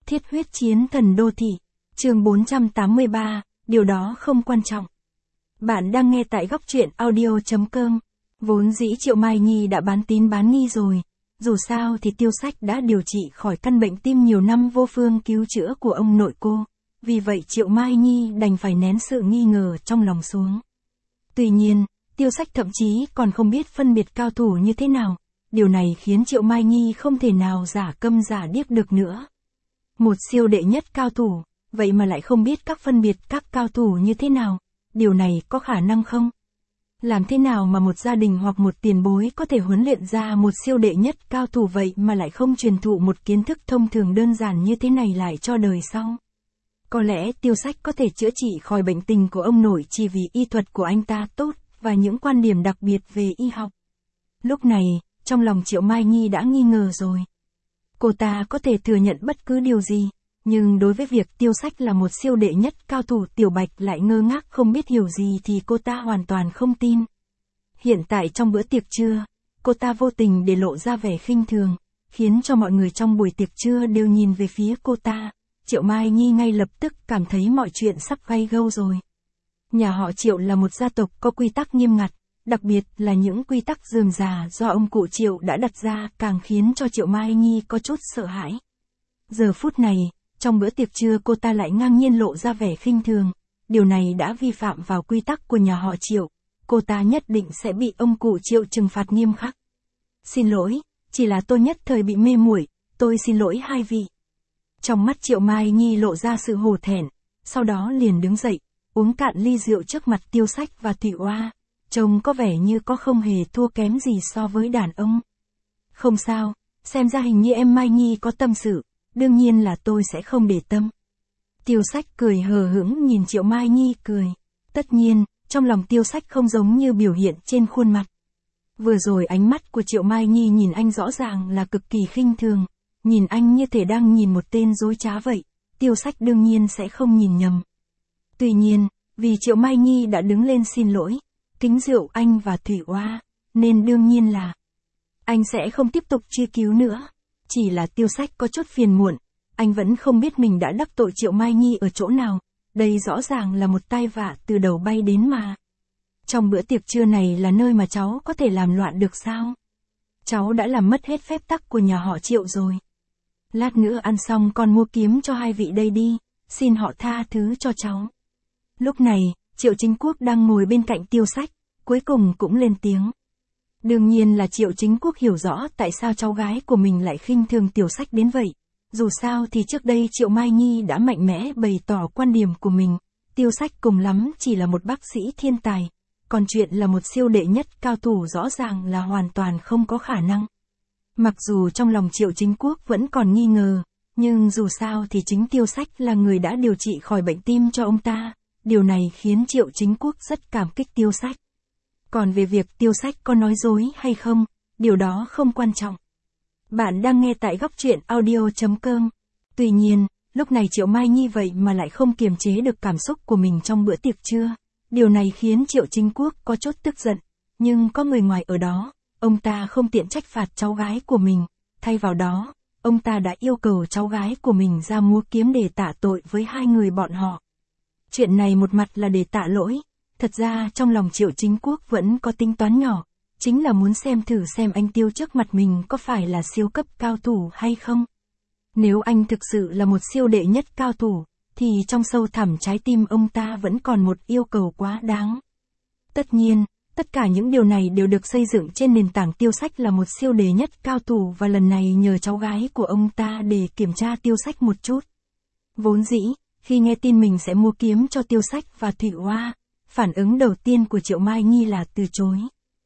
Thiết huyết chiến thần đô thị. Chương 483, điều đó không quan trọng. Bạn đang nghe tại góc truyện audio.com. Vốn dĩ Triệu Mai Nhi đã bán tín bán nghi rồi. Dù sao thì Tiêu Sách đã điều trị khỏi căn bệnh tim nhiều năm vô phương cứu chữa của ông nội cô. Vì vậy Triệu Mai Nhi đành phải nén sự nghi ngờ trong lòng xuống. Tuy nhiên, Tiêu Sách thậm chí còn không biết phân biệt cao thủ như thế nào. Điều này khiến Triệu Mai Nhi không thể nào giả câm giả điếc được nữa. Một siêu đệ nhất cao thủ, vậy mà lại không biết các phân biệt các cao thủ như thế nào. Điều này có khả năng không? Làm thế nào mà một gia đình hoặc một tiền bối có thể huấn luyện ra một siêu đệ nhất cao thủ vậy mà lại không truyền thụ một kiến thức thông thường đơn giản như thế này lại cho đời sau? Có lẽ Tiêu Sách có thể chữa trị khỏi bệnh tình của ông nội chỉ vì y thuật của anh ta tốt và những quan điểm đặc biệt về y học. Lúc này, trong lòng Triệu Mai Nhi đã nghi ngờ rồi. Cô ta có thể thừa nhận bất cứ điều gì, nhưng đối với việc Tiêu Sách là một siêu đệ nhất cao thủ Tiểu Bạch lại ngơ ngác không biết hiểu gì thì cô ta hoàn toàn không tin. Hiện tại trong bữa tiệc trưa, cô ta vô tình để lộ ra vẻ khinh thường, khiến cho mọi người trong buổi tiệc trưa đều nhìn về phía cô ta. Triệu Mai Nhi ngay lập tức cảm thấy mọi chuyện sắp gay gâu rồi. Nhà họ Triệu là một gia tộc có quy tắc nghiêm ngặt, đặc biệt là những quy tắc rườm rà do ông cụ Triệu đã đặt ra càng khiến cho Triệu Mai Nhi có chút sợ hãi. Giờ phút này, trong bữa tiệc trưa cô ta lại ngang nhiên lộ ra vẻ khinh thường, điều này đã vi phạm vào quy tắc của nhà họ Triệu, cô ta nhất định sẽ bị ông cụ Triệu trừng phạt nghiêm khắc. Xin lỗi, chỉ là tôi nhất thời bị mê muội, tôi xin lỗi hai vị. Trong mắt Triệu Mai Nhi lộ ra sự hổ thẹn, sau đó liền đứng dậy, uống cạn ly rượu trước mặt Tiêu Sách và Thủy Oa, trông có vẻ như có không hề thua kém gì so với đàn ông. Không sao, xem ra hình như em Mai Nhi có tâm sự, đương nhiên là tôi sẽ không để tâm. Tiêu Sách cười hờ hững nhìn Triệu Mai Nhi cười. Tất nhiên, trong lòng Tiêu Sách không giống như biểu hiện trên khuôn mặt. Vừa rồi ánh mắt của Triệu Mai Nhi nhìn anh rõ ràng là cực kỳ khinh thường, nhìn anh như thể đang nhìn một tên dối trá vậy, Tiêu Sách đương nhiên sẽ không nhìn nhầm. Tuy nhiên, vì Triệu Mai Nhi đã đứng lên xin lỗi, kính rượu anh và Thủy Oa, nên đương nhiên là anh sẽ không tiếp tục truy cứu nữa. Chỉ là Tiêu Sách có chút phiền muộn, anh vẫn không biết mình đã đắc tội Triệu Mai Nhi ở chỗ nào, đây rõ ràng là một tai vạ từ đầu bay đến mà. Trong bữa tiệc trưa này là nơi mà cháu có thể làm loạn được sao? Cháu đã làm mất hết phép tắc của nhà họ Triệu rồi. Lát nữa ăn xong con mua kiếm cho hai vị đây đi, xin họ tha thứ cho cháu. Lúc này, Triệu Chính Quốc đang ngồi bên cạnh Tiêu Sách, cuối cùng cũng lên tiếng. Đương nhiên là Triệu Chính Quốc hiểu rõ tại sao cháu gái của mình lại khinh thường Tiểu Sách đến vậy. Dù sao thì trước đây Triệu Mai Nhi đã mạnh mẽ bày tỏ quan điểm của mình, Tiêu Sách cùng lắm chỉ là một bác sĩ thiên tài, còn chuyện là một siêu đệ nhất cao thủ rõ ràng là hoàn toàn không có khả năng. Mặc dù trong lòng Triệu Chính Quốc vẫn còn nghi ngờ, nhưng dù sao thì chính Tiêu Sách là người đã điều trị khỏi bệnh tim cho ông ta, điều này khiến Triệu Chính Quốc rất cảm kích Tiêu Sách. Còn về việc Tiêu Sách có nói dối hay không, điều đó không quan trọng. Bạn đang nghe tại góc truyện audio.com. Tuy nhiên, lúc này Triệu Mai Nhi vậy mà lại không kiềm chế được cảm xúc của mình trong bữa tiệc trưa. Điều này khiến Triệu Chính Quốc có chút tức giận, nhưng có người ngoài ở đó, ông ta không tiện trách phạt cháu gái của mình. Thay vào đó, ông ta đã yêu cầu cháu gái của mình ra múa kiếm để tạ tội với hai người bọn họ. Chuyện này một mặt là để tạ lỗi. Thật ra trong lòng Triệu Chính Quốc vẫn có tính toán nhỏ, chính là muốn xem thử xem anh Tiêu trước mặt mình có phải là siêu cấp cao thủ hay không. Nếu anh thực sự là một siêu đệ nhất cao thủ, thì trong sâu thẳm trái tim ông ta vẫn còn một yêu cầu quá đáng. Tất nhiên, tất cả những điều này đều được xây dựng trên nền tảng Tiêu Sách là một siêu đệ nhất cao thủ và lần này nhờ cháu gái của ông ta để kiểm tra Tiêu Sách một chút. Vốn dĩ, khi nghe tin mình sẽ mua kiếm cho Tiêu Sách và Thủy Oa, phản ứng đầu tiên của Triệu Mai Nhi là từ chối.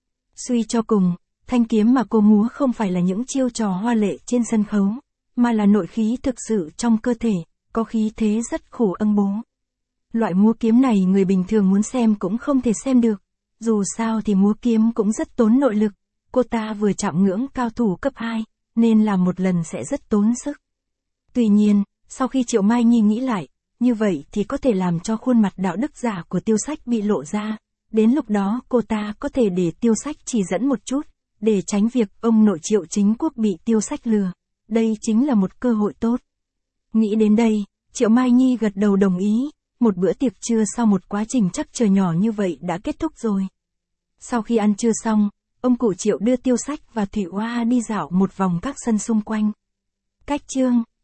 Suy cho cùng, thanh kiếm mà cô múa không phải là những chiêu trò hoa lệ trên sân khấu, mà là nội khí thực sự trong cơ thể, có khí thế rất khổ âng bố. Loại múa kiếm này người bình thường muốn xem cũng không thể xem được, dù sao thì múa kiếm cũng rất tốn nội lực, cô ta vừa chạm ngưỡng cao thủ cấp 2, nên làm một lần sẽ rất tốn sức. Tuy nhiên, sau khi Triệu Mai Nhi nghĩ lại, như vậy thì có thể làm cho khuôn mặt đạo đức giả của Tiêu Sách bị lộ ra, đến lúc đó cô ta có thể để Tiêu Sách chỉ dẫn một chút, để tránh việc ông nội Triệu Chính Quốc bị Tiêu Sách lừa, đây chính là một cơ hội tốt. Nghĩ đến đây, Triệu Mai Nhi gật đầu đồng ý, một bữa tiệc trưa sau một quá trình chắc chờ nhỏ như vậy đã kết thúc rồi. Sau khi ăn trưa xong, ông cụ Triệu đưa Tiêu Sách và Thủy Oa đi dạo một vòng các sân xung quanh. Cách chương